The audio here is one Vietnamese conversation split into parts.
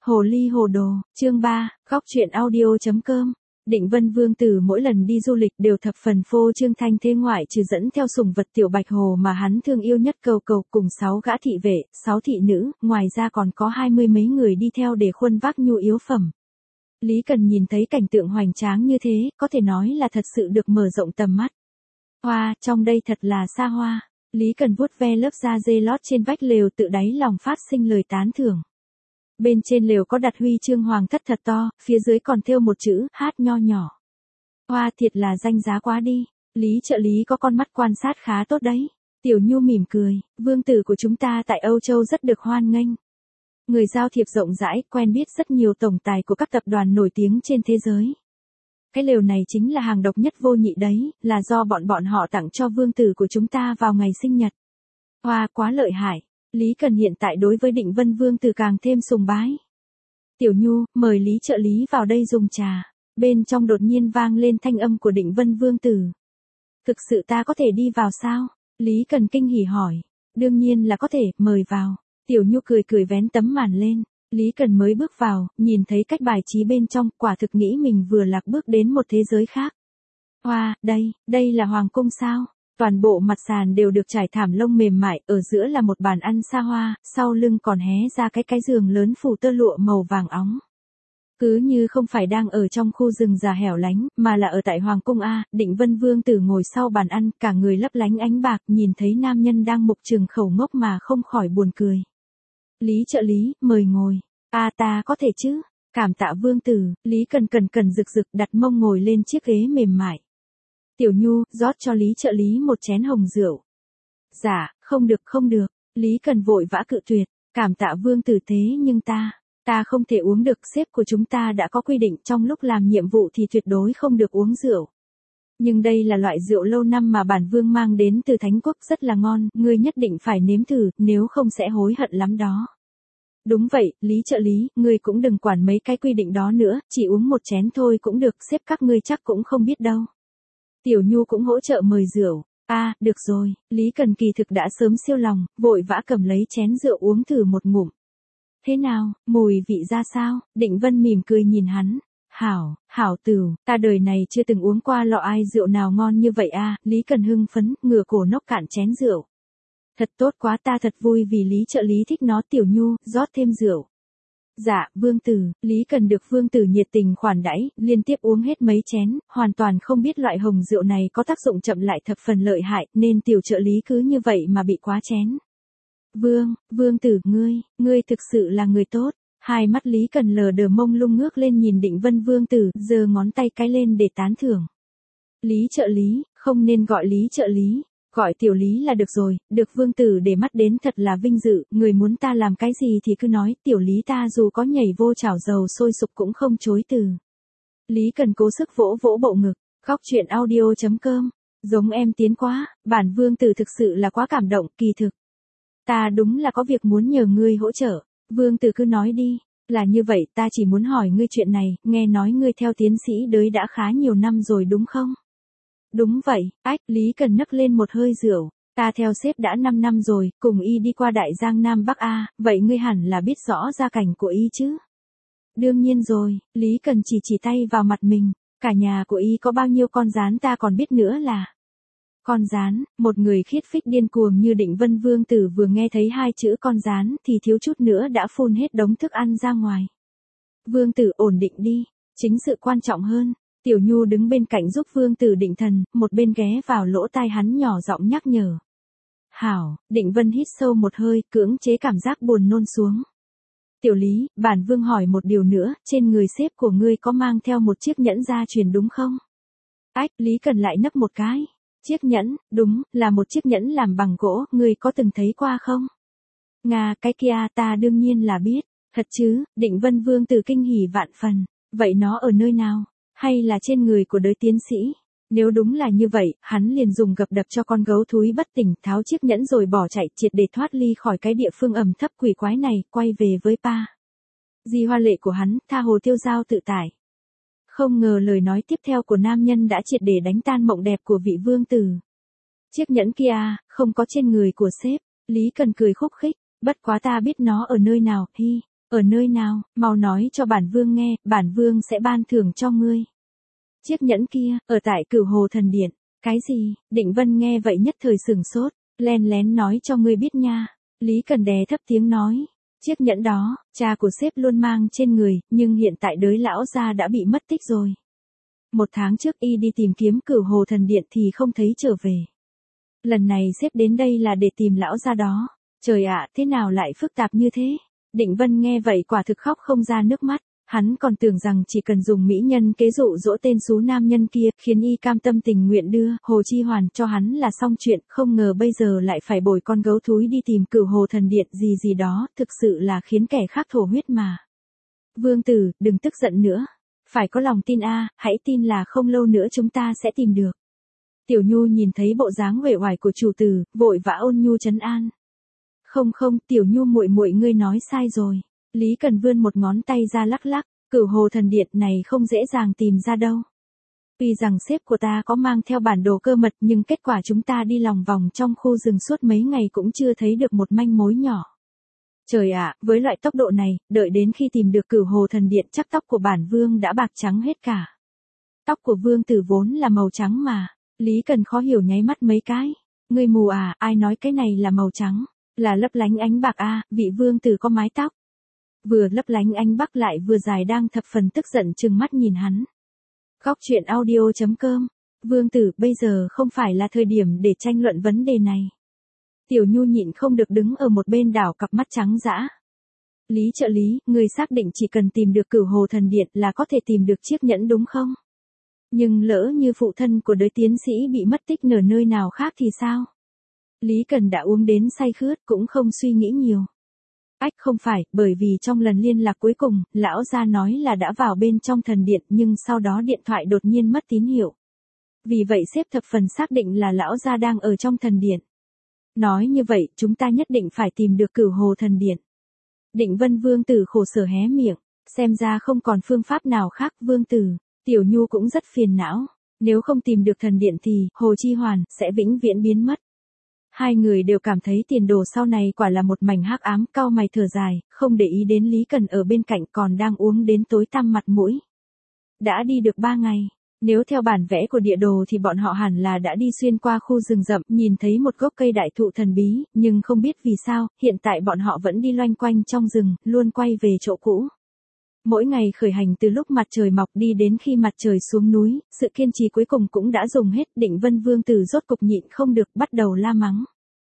Hồ ly hồ đồ, chương 3, góc truyện audio.com. Định Vân Vương tử mỗi lần đi du lịch đều thập phần phô trương thanh thế, ngoại trừ dẫn theo sủng vật tiểu bạch hồ mà hắn thương yêu nhất cầu cầu cùng 6 gã thị vệ, 6 thị nữ, ngoài ra còn có 20 mấy người đi theo để khuân vác nhu yếu phẩm. Lý Cần nhìn thấy cảnh tượng hoành tráng như thế, có thể nói là thật sự được mở rộng tầm mắt. Hoa, trong đây thật là xa hoa. Lý Cần vuốt ve lớp da dê lót trên vách lều, tự đáy lòng phát sinh lời tán thưởng. Bên trên lều có đặt huy chương hoàng thất thật to, phía dưới còn thêu một chữ hát nho nhỏ. Hoa, thiệt là danh giá quá đi. Lý trợ lý có con mắt quan sát khá tốt đấy. Tiểu Nhu mỉm cười, vương tử của chúng ta tại Âu Châu rất được hoan nghênh. Người giao thiệp rộng rãi, quen biết rất nhiều tổng tài của các tập đoàn nổi tiếng trên thế giới. Cái lều này chính là hàng độc nhất vô nhị đấy, là do bọn họ tặng cho vương tử của chúng ta vào ngày sinh nhật. Hoa, quá lợi hại. Lý Cần hiện tại đối với Định Vân Vương tử càng thêm sùng bái. Tiểu Nhu, mời Lý trợ lý vào đây dùng trà. Bên trong đột nhiên vang lên thanh âm của Định Vân Vương tử. Thực sự ta có thể đi vào sao? Lý Cần kinh hỉ hỏi. Đương nhiên là có thể, mời vào. Tiểu Nhu cười cười vén tấm màn lên. Lý Cần mới bước vào, nhìn thấy cách bài trí bên trong, quả thực nghĩ mình vừa lạc bước đến một thế giới khác. Hoa, đây là hoàng cung sao? Toàn bộ mặt sàn đều được trải thảm lông mềm mại, ở giữa là một bàn ăn xa hoa, sau lưng còn hé ra cái giường lớn phủ tơ lụa màu vàng óng. Cứ như không phải đang ở trong khu rừng già hẻo lánh, mà là ở tại hoàng cung A. Định Vân Vương tử ngồi sau bàn ăn, cả người lấp lánh ánh bạc, nhìn thấy nam nhân đang mục trừng khẩu ngốc mà không khỏi buồn cười. Lý trợ lý, mời ngồi. Ta có thể chứ? Cảm tạ vương tử. Lý Cần rực đặt mông ngồi lên chiếc ghế mềm mại. Tiểu Nhu, rót cho Lý trợ lý một chén hồng rượu. Dạ, không được. Lý Cần vội vã cự tuyệt. Cảm tạ vương tử, thế nhưng ta không thể uống được, sếp của chúng ta đã có quy định trong lúc làm nhiệm vụ thì tuyệt đối không được uống rượu. Nhưng đây là loại rượu lâu năm mà bản vương mang đến từ Thánh Quốc, rất là ngon, ngươi nhất định phải nếm thử, nếu không sẽ hối hận lắm đó. Đúng vậy, Lý trợ lý, ngươi cũng đừng quản mấy cái quy định đó nữa, chỉ uống một chén thôi cũng được, sếp các ngươi chắc cũng không biết đâu. Tiểu Nhu cũng hỗ trợ mời rượu. Được rồi, Lý Cần kỳ thực đã sớm siêu lòng, vội vã cầm lấy chén rượu uống thử một ngụm. Thế nào, mùi vị ra sao? Định Vân mỉm cười nhìn hắn. Hảo tửu, ta đời này chưa từng uống qua lọ ai rượu nào ngon như vậy a. Lý Cần hưng phấn, ngửa cổ nốc cạn chén rượu. Thật tốt quá, ta thật vui vì Lý trợ lý thích nó. Tiểu Nhu, rót thêm rượu. Dạ, vương tử. Lý Cần được vương tử nhiệt tình khoản đãi, liên tiếp uống hết mấy chén, hoàn toàn không biết loại hồng rượu này có tác dụng chậm lại thập phần lợi hại, nên tiểu trợ lý cứ như vậy mà bị quá chén. Vương tử, ngươi thực sự là người tốt. Hai mắt Lý Cần lờ đờ mông lung ngước lên nhìn Định Vân Vương tử, giơ ngón tay cái lên để tán thưởng. Lý trợ lý, không nên gọi Lý trợ lý, gọi tiểu Lý là được rồi, được vương tử để mắt đến thật là vinh dự, người muốn ta làm cái gì thì cứ nói, tiểu Lý ta dù có nhảy vô chảo dầu sôi sục cũng không chối từ. Lý Cần cố sức vỗ bộ ngực, góc truyện audio.com, giống em tiến quá, bản vương tử thực sự là quá cảm động, kỳ thực. Ta đúng là có việc muốn nhờ ngươi hỗ trợ. Vương tử cứ nói đi. Là như vậy, ta chỉ muốn hỏi ngươi chuyện này, nghe nói ngươi theo tiến sĩ đới đã khá nhiều năm rồi đúng không? Đúng vậy, Lý Cần nấc lên một hơi rượu. Ta theo sếp đã 5 năm rồi, cùng y đi qua Đại Giang Nam Bắc A, vậy ngươi hẳn là biết rõ gia cảnh của y chứ? Đương nhiên rồi, Lý Cần chỉ tay vào mặt mình, cả nhà của y có bao nhiêu con gián ta còn biết nữa là. Con gián, một người khiết phích điên cuồng như Định Vân Vương tử vừa nghe thấy hai chữ con gián thì thiếu chút nữa đã phun hết đống thức ăn ra ngoài. Vương tử ổn định đi, chính sự quan trọng hơn. Tiểu Nhu đứng bên cạnh giúp vương tử định thần, một bên ghé vào lỗ tai hắn nhỏ giọng nhắc nhở. Hảo, Định Vân hít sâu một hơi, cưỡng chế cảm giác buồn nôn xuống. Tiểu Lý, bản vương hỏi một điều nữa, trên người sếp của ngươi có mang theo một chiếc nhẫn gia truyền đúng không? Lý Cần lại nấc một cái. Chiếc nhẫn, đúng, là một chiếc nhẫn làm bằng gỗ, ngươi có từng thấy qua không? Cái kia ta đương nhiên là biết. Thật chứ? Định Vân Vương tử kinh hỉ vạn phần. Vậy nó ở nơi nào? Hay là trên người của đới tiến sĩ? Nếu đúng là như vậy, hắn liền dùng gập đập cho con gấu thúi bất tỉnh, tháo chiếc nhẫn rồi bỏ chạy, triệt để thoát ly khỏi cái địa phương ẩm thấp quỷ quái này, quay về với Pa. Di hoa lệ của hắn, tha hồ tiêu dao tự tại. Không ngờ lời nói tiếp theo của nam nhân đã triệt để đánh tan mộng đẹp của vị vương tử. Chiếc nhẫn kia, không có trên người của sếp. Lý Cần cười khúc khích, bất quá ta biết nó ở nơi nào, Ở nơi nào, mau nói cho bản vương nghe, bản vương sẽ ban thưởng cho ngươi. Chiếc nhẫn kia, ở tại Cửu Hồ Thần Điện. Cái gì? Định Vân nghe vậy nhất thời sửng sốt, len lén nói cho ngươi biết nha. Lý Cần đè thấp tiếng nói. Chiếc nhẫn đó, cha của sếp luôn mang trên người, nhưng hiện tại đới lão gia đã bị mất tích rồi. 1 tháng trước y đi tìm kiếm Cửu Hồ Thần Điện thì không thấy trở về. Lần này sếp đến đây là để tìm lão gia đó. Trời ạ, thế nào lại phức tạp như thế? Định Vân nghe vậy quả thực khóc không ra nước mắt. Hắn còn tưởng rằng chỉ cần dùng mỹ nhân kế dụ dỗ tên xú nam nhân kia, khiến y cam tâm tình nguyện đưa Hồ Chi Hoàn cho hắn là xong chuyện, không ngờ bây giờ lại phải bồi con gấu thúi đi tìm Cửu Hồ Thần Điện gì gì đó, thực sự là khiến kẻ khác thổ huyết mà. Vương tử, đừng tức giận nữa. Phải có lòng tin hãy tin là không lâu nữa chúng ta sẽ tìm được. Tiểu Nhu nhìn thấy bộ dáng uể oải của chủ tử, vội vã ôn nhu trấn an. Không, Tiểu Nhu muội muội ngươi nói sai rồi. Lý Cần vươn một ngón tay ra lắc lắc, Cửu Hồ Thần Điện này không dễ dàng tìm ra đâu. Tuy rằng sếp của ta có mang theo bản đồ cơ mật nhưng kết quả chúng ta đi lòng vòng trong khu rừng suốt mấy ngày cũng chưa thấy được một manh mối nhỏ. Trời ạ, với loại tốc độ này, đợi đến khi tìm được Cửu Hồ Thần Điện chắc tóc của bản vương đã bạc trắng hết cả. Tóc của vương tử vốn là màu trắng mà. Lý Cần khó hiểu nháy mắt mấy cái. Ngươi mù ai nói cái này là màu trắng? Là lấp lánh ánh bạc vị vương tử có mái tóc. Vừa lấp lánh ánh bạc lại vừa dài đang thập phần tức giận trừng mắt nhìn hắn. Góc truyện audio.com. Vương tử, bây giờ không phải là thời điểm để tranh luận vấn đề này. Tiểu Nhu nhịn không được đứng ở một bên đảo cặp mắt trắng dã. Lý trợ lý, người xác định chỉ cần tìm được Cửu Hồ Thần Điện là có thể tìm được chiếc nhẫn đúng không? Nhưng lỡ như phụ thân của đới tiến sĩ bị mất tích ở nơi nào khác thì sao? Lý Cần đã uống đến say khướt cũng không suy nghĩ nhiều. Không phải, bởi vì trong lần liên lạc cuối cùng, lão gia nói là đã vào bên trong thần điện nhưng sau đó điện thoại đột nhiên mất tín hiệu. Vì vậy sếp thập phần xác định là lão gia đang ở trong thần điện. Nói như vậy, chúng ta nhất định phải tìm được Cửu Hồ Thần Điện. Định Vân vương tử khổ sở hé miệng, xem ra không còn phương pháp nào khác. Vương tử, Tiểu Nhu cũng rất phiền não. Nếu không tìm được thần điện thì, Hồ Chi Hoàn, sẽ vĩnh viễn biến mất. Hai người đều cảm thấy tiền đồ sau này quả là một mảnh hắc ám, cau mày thở dài, không để ý đến Lý Cần ở bên cạnh còn đang uống đến tối tăm mặt mũi. Đã đi được 3 ngày, nếu theo bản vẽ của địa đồ thì bọn họ hẳn là đã đi xuyên qua khu rừng rậm, nhìn thấy một gốc cây đại thụ thần bí, nhưng không biết vì sao, hiện tại bọn họ vẫn đi loanh quanh trong rừng, luôn quay về chỗ cũ. Mỗi ngày khởi hành từ lúc mặt trời mọc đi đến khi mặt trời xuống núi, sự kiên trì cuối cùng cũng đã dùng hết. Định Vân vương tử rốt cục nhịn không được, bắt đầu la mắng.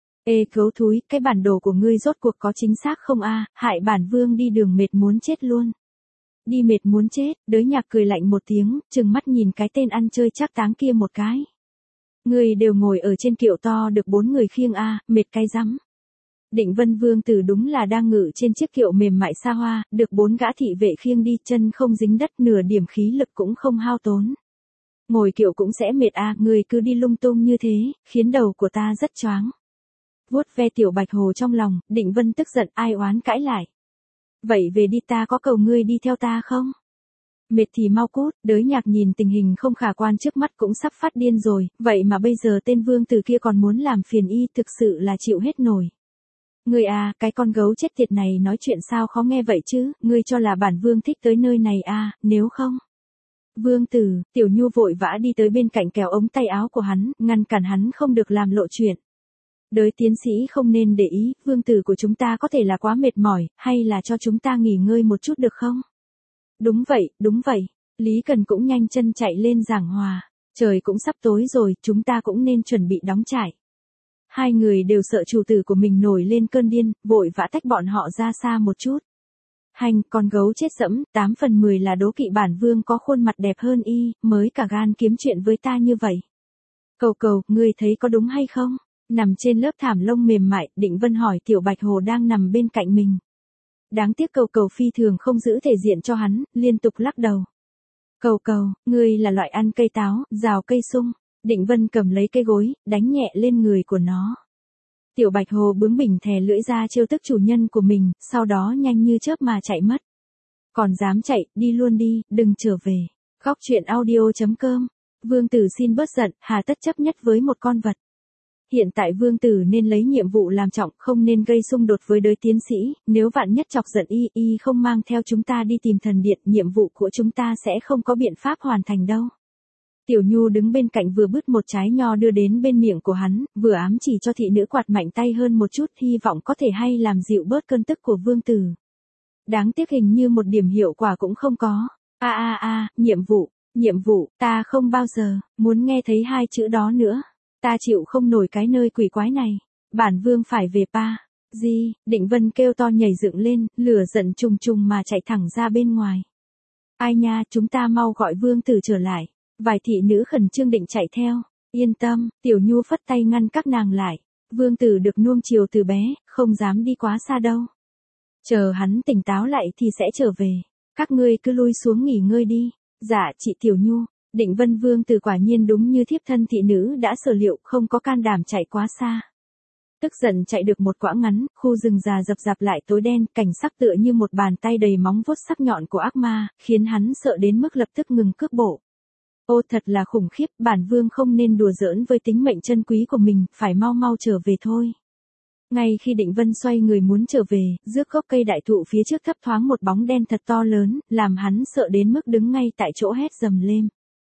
Ê gấu thúi, cái bản đồ của ngươi rốt cuộc có chính xác không hại bản vương đi đường mệt muốn chết luôn. Đi mệt muốn chết, đới nhạc cười lạnh một tiếng, trừng mắt nhìn cái tên ăn chơi trác táng kia một cái. Ngươi đều ngồi ở trên kiệu to được 4 người khiêng mệt cái rắm. Định Vân vương tử đúng là đang ngự trên chiếc kiệu mềm mại xa hoa, được 4 gã thị vệ khiêng đi, chân không dính đất, nửa điểm khí lực cũng không hao tốn. Ngồi kiệu cũng sẽ mệt người cứ đi lung tung như thế, khiến đầu của ta rất choáng. Vuốt ve tiểu bạch hồ trong lòng, Định Vân tức giận, ai oán cãi lại. Vậy về đi, ta có cầu ngươi đi theo ta không? Mệt thì mau cút. Đới nhạc nhìn tình hình không khả quan trước mắt cũng sắp phát điên rồi, vậy mà bây giờ tên vương tử kia còn muốn làm phiền y, thực sự là chịu hết nổi. Ngươi cái con gấu chết tiệt này nói chuyện sao khó nghe vậy chứ, ngươi cho là bản vương thích tới nơi này nếu không. Vương tử, Tiểu Nhu vội vã đi tới bên cạnh kéo ống tay áo của hắn, ngăn cản hắn không được làm lộ chuyện. Đới tiến sĩ không nên để ý, vương tử của chúng ta có thể là quá mệt mỏi, hay là cho chúng ta nghỉ ngơi một chút được không? Đúng vậy. Lý Cần cũng nhanh chân chạy lên giảng hòa. Trời cũng sắp tối rồi, chúng ta cũng nên chuẩn bị đóng trại. Hai người đều sợ chủ tử của mình nổi lên cơn điên, vội vã tách bọn họ ra xa một chút. Hành, con gấu chết dẫm, 8 phần 10 là đố kỵ bản vương có khuôn mặt đẹp hơn y, mới cả gan kiếm chuyện với ta như vậy. Cầu, ngươi thấy có đúng hay không? Nằm trên lớp thảm lông mềm mại, Định Vân hỏi tiểu bạch hồ đang nằm bên cạnh mình. Đáng tiếc cầu phi thường không giữ thể diện cho hắn, liên tục lắc đầu. Cầu, ngươi là loại ăn cây táo, rào cây sung. Định Vân cầm lấy cây gối, đánh nhẹ lên người của nó. Tiểu bạch hồ bướng bỉnh thè lưỡi ra trêu tức chủ nhân của mình, sau đó nhanh như chớp mà chạy mất. Còn dám chạy, đi luôn đi, đừng trở về. Góc truyện audio.com. Vương tử xin bớt giận, hà tất chấp nhất với một con vật. Hiện tại vương tử nên lấy nhiệm vụ làm trọng, không nên gây xung đột với đới tiến sĩ, nếu vạn nhất chọc giận y không mang theo chúng ta đi tìm thần điện, nhiệm vụ của chúng ta sẽ không có biện pháp hoàn thành đâu. Tiểu Nhu đứng bên cạnh vừa bứt một trái nho đưa đến bên miệng của hắn, vừa ám chỉ cho thị nữ quạt mạnh tay hơn một chút, hy vọng có thể hay làm dịu bớt cơn tức của vương tử. Đáng tiếc hình như một điểm hiệu quả cũng không có. Nhiệm vụ, ta không bao giờ muốn nghe thấy hai chữ đó nữa. Ta chịu không nổi cái nơi quỷ quái này. Bản vương phải về pa. Gì? Định Vân kêu to nhảy dựng lên, lửa giận trùng trùng mà chạy thẳng ra bên ngoài. Ai nha, chúng ta mau gọi vương tử trở lại. Vài thị nữ khẩn trương định chạy theo. Yên tâm, Tiểu Nhu phất tay ngăn các nàng lại. Vương tử được nuông chiều từ bé, không dám đi quá xa đâu. Chờ hắn tỉnh táo lại thì sẽ trở về. Các ngươi cứ lui xuống nghỉ ngơi đi. Dạ chị Tiểu Nhu. Định Vân vương tử quả nhiên đúng như thiếp thân thị nữ đã sở liệu, không có can đảm chạy quá xa. Tức giận chạy được một quãng ngắn, khu rừng già rập rạp lại tối đen, cảnh sắc tựa như một bàn tay đầy móng vuốt sắc nhọn của ác ma, khiến hắn sợ đến mức lập tức ngừng cước bộ. Ô thật là khủng khiếp, bản vương không nên đùa giỡn với tính mệnh chân quý của mình, phải mau mau trở về thôi. Ngay khi Định Vân xoay người muốn trở về, rước gốc cây đại thụ phía trước thấp thoáng một bóng đen thật to lớn, làm hắn sợ đến mức đứng ngay tại chỗ hét dầm lên.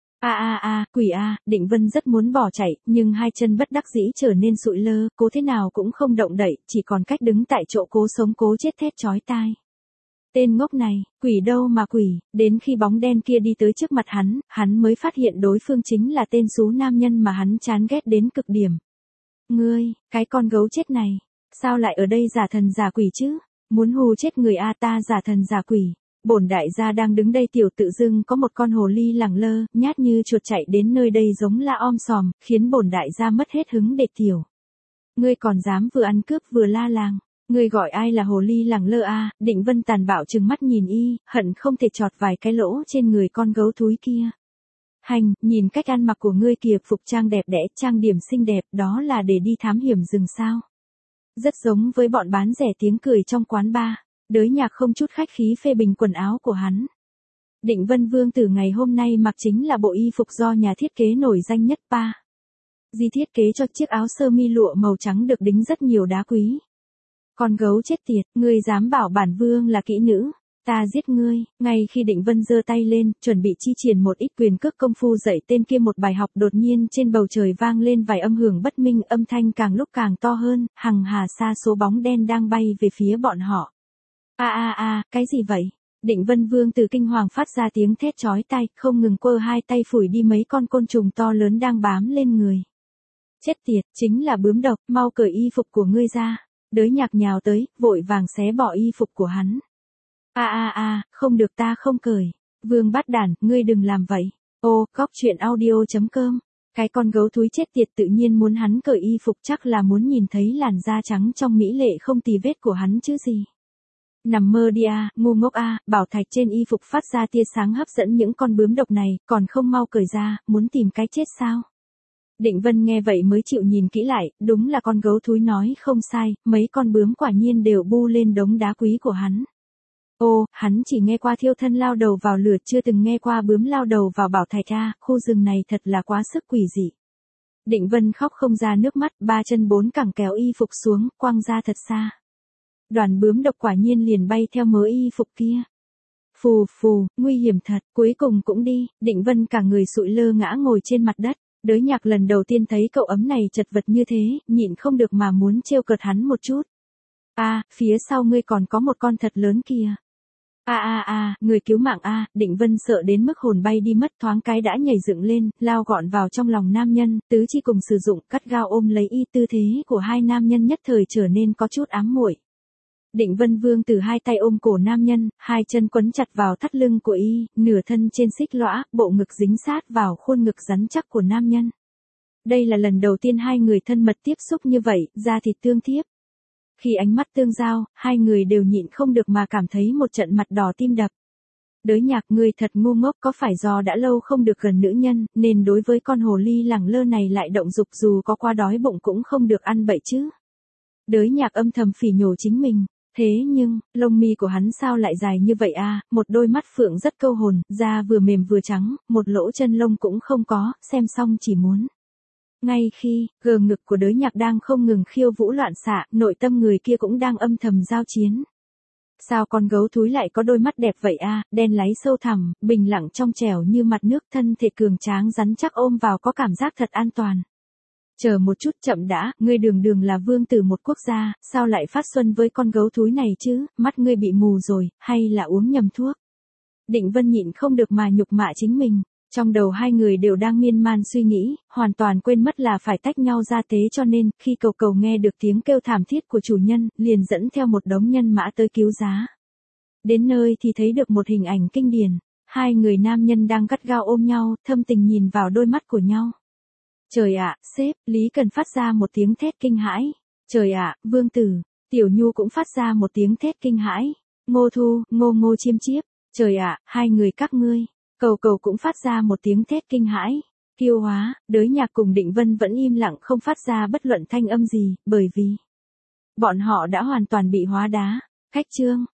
Quỷ a, Định Vân rất muốn bỏ chạy, nhưng hai chân bất đắc dĩ trở nên sụi lơ, cố thế nào cũng không động đậy, chỉ còn cách đứng tại chỗ cố sống cố chết thét chói tai. Tên ngốc này, quỷ đâu mà quỷ, đến khi bóng đen kia đi tới trước mặt hắn mới phát hiện đối phương chính là tên xú nam nhân mà hắn chán ghét đến cực điểm. Ngươi, cái con gấu chết này, sao lại ở đây giả thần giả quỷ chứ? Muốn hù chết người a, ta giả thần giả quỷ. Bổn đại gia đang đứng đây, tiểu tự dưng có một con hồ ly lẳng lơ, nhát như chuột chạy đến nơi đây giống la om sòm, khiến bổn đại gia mất hết hứng để tiểu. Ngươi còn dám vừa ăn cướp vừa la làng. Ngươi gọi ai là hồ ly lẳng lơ a? Định Vân tàn bạo trừng mắt nhìn y, hận không thể chọt vài cái lỗ trên người con gấu thúi kia. Hành, nhìn cách ăn mặc của ngươi kìa, phục trang đẹp đẽ, trang điểm xinh đẹp, đó là để đi thám hiểm rừng sao? Rất giống với bọn bán rẻ tiếng cười trong quán bar. Đới Nhạc không chút khách khí phê bình quần áo của hắn. Định Vân vương tử ngày hôm nay mặc chính là bộ y phục do nhà thiết kế nổi danh nhất pa. Di thiết kế cho chiếc áo sơ mi lụa màu trắng được đính rất nhiều đá quý. Con gấu chết tiệt, ngươi dám bảo bản vương là kỹ nữ, ta giết ngươi. Ngay khi Định Vân giơ tay lên, chuẩn bị chi triển một ít quyền cước công phu dạy tên kia một bài học, đột nhiên trên bầu trời vang lên vài âm hưởng bất minh, âm thanh càng lúc càng to hơn, hằng hà sa số bóng đen đang bay về phía bọn họ. Cái gì vậy? Định Vân vương tử kinh hoàng phát ra tiếng thét chói tai, không ngừng quơ hai tay phủi đi mấy con côn trùng to lớn đang bám lên người. Chết tiệt, chính là bướm độc, mau cởi y phục của ngươi ra. Đới Nhạc nhào tới, vội vàng xé bỏ y phục của hắn. Không được, ta không cởi. Vương bát đản, ngươi đừng làm vậy. Ô, Cóc Truyện Audio.com. Cái con gấu thúi chết tiệt tự nhiên muốn hắn cởi y phục, chắc là muốn nhìn thấy làn da trắng trong mỹ lệ không tì vết của hắn chứ gì. Nằm mơ đi a, ngu ngốc a, bảo thạch trên y phục phát ra tia sáng hấp dẫn những con bướm độc này, còn không mau cởi ra, muốn tìm cái chết sao? Định Vân nghe vậy mới chịu nhìn kỹ lại, đúng là con gấu thúi nói không sai, mấy con bướm quả nhiên đều bu lên đống đá quý của hắn. Ô, hắn chỉ nghe qua thiêu thân lao đầu vào lửa, chưa từng nghe qua bướm lao đầu vào bảo thạch a, khu rừng này thật là quá sức quỷ dị. Định Vân khóc không ra nước mắt, ba chân bốn cẳng kéo y phục xuống, quăng ra thật xa. Đoàn bướm độc quả nhiên liền bay theo mớ y phục kia. Phù phù, nguy hiểm thật, cuối cùng cũng đi. Định Vân cả người sụi lơ ngã ngồi trên mặt đất. Đới Nhạc lần đầu tiên thấy cậu ấm này chật vật như thế, nhịn không được mà muốn trêu cợt hắn một chút. Phía sau ngươi còn có một con thật lớn kìa. Người cứu mạng a. Định Vân sợ đến mức hồn bay đi mất, thoáng cái đã nhảy dựng lên, lao gọn vào trong lòng nam nhân, tứ chi cùng sử dụng, cắt gao ôm lấy y, tư thế của hai nam nhân nhất thời trở nên có chút ám muội. Định Vân vương từ hai tay ôm cổ nam nhân, hai chân quấn chặt vào thắt lưng của y, nửa thân trên xích lõa, bộ ngực dính sát vào khuôn ngực rắn chắc của nam nhân. Đây là lần đầu tiên hai người thân mật tiếp xúc như vậy, da thịt tương tiếp. Khi ánh mắt tương giao, hai người đều nhịn không được mà cảm thấy một trận mặt đỏ tim đập. Đới Nhạc, ngươi thật ngu ngốc, có phải do đã lâu không được gần nữ nhân, nên đối với con hồ ly lẳng lơ này lại động dục, dù có qua đói bụng cũng không được ăn bậy chứ? Đới Nhạc âm thầm phỉ nhổ chính mình. Thế nhưng, lông mi của hắn sao lại dài như vậy a? Một đôi mắt phượng rất câu hồn, da vừa mềm vừa trắng, một lỗ chân lông cũng không có, xem xong chỉ muốn Ngay khi, gờ ngực của đới nhạc đang không ngừng khiêu vũ loạn xạ, nội tâm người kia cũng đang âm thầm giao chiến. Sao con gấu thúi lại có đôi mắt đẹp vậy a, đen láy sâu thẳm, bình lặng trong trẻo như mặt nước, thân thể cường tráng rắn chắc ôm vào có cảm giác thật an toàn. Chờ một chút, chậm đã, ngươi đường đường là vương tử một quốc gia, sao lại phát xuân với con gấu thúi này chứ, mắt ngươi bị mù rồi, hay là uống nhầm thuốc? Định Vân nhịn không được mà nhục mạ chính mình. Trong đầu hai người đều đang miên man suy nghĩ, hoàn toàn quên mất là phải tách nhau ra thế, cho nên, khi cầu cầu nghe được tiếng kêu thảm thiết của chủ nhân, liền dẫn theo một đống nhân mã tới cứu giá. Đến nơi thì thấy được một hình ảnh kinh điển, hai người nam nhân đang gắt gao ôm nhau, thâm tình nhìn vào đôi mắt của nhau. Trời ạ, sếp, Lý Cần phát ra một tiếng thét kinh hãi. Trời ạ, vương tử, Tiểu Nhu cũng phát ra một tiếng thét kinh hãi. Ngô Thu, Ngô Ngô Chiêm Chiếp, trời ạ, hai người các ngươi. Cầu cầu cũng phát ra một tiếng thét kinh hãi. Kiêu hóa, đới nhạc cùng Định Vân vẫn im lặng không phát ra bất luận thanh âm gì, bởi vì bọn họ đã hoàn toàn bị hóa đá. Khách trương,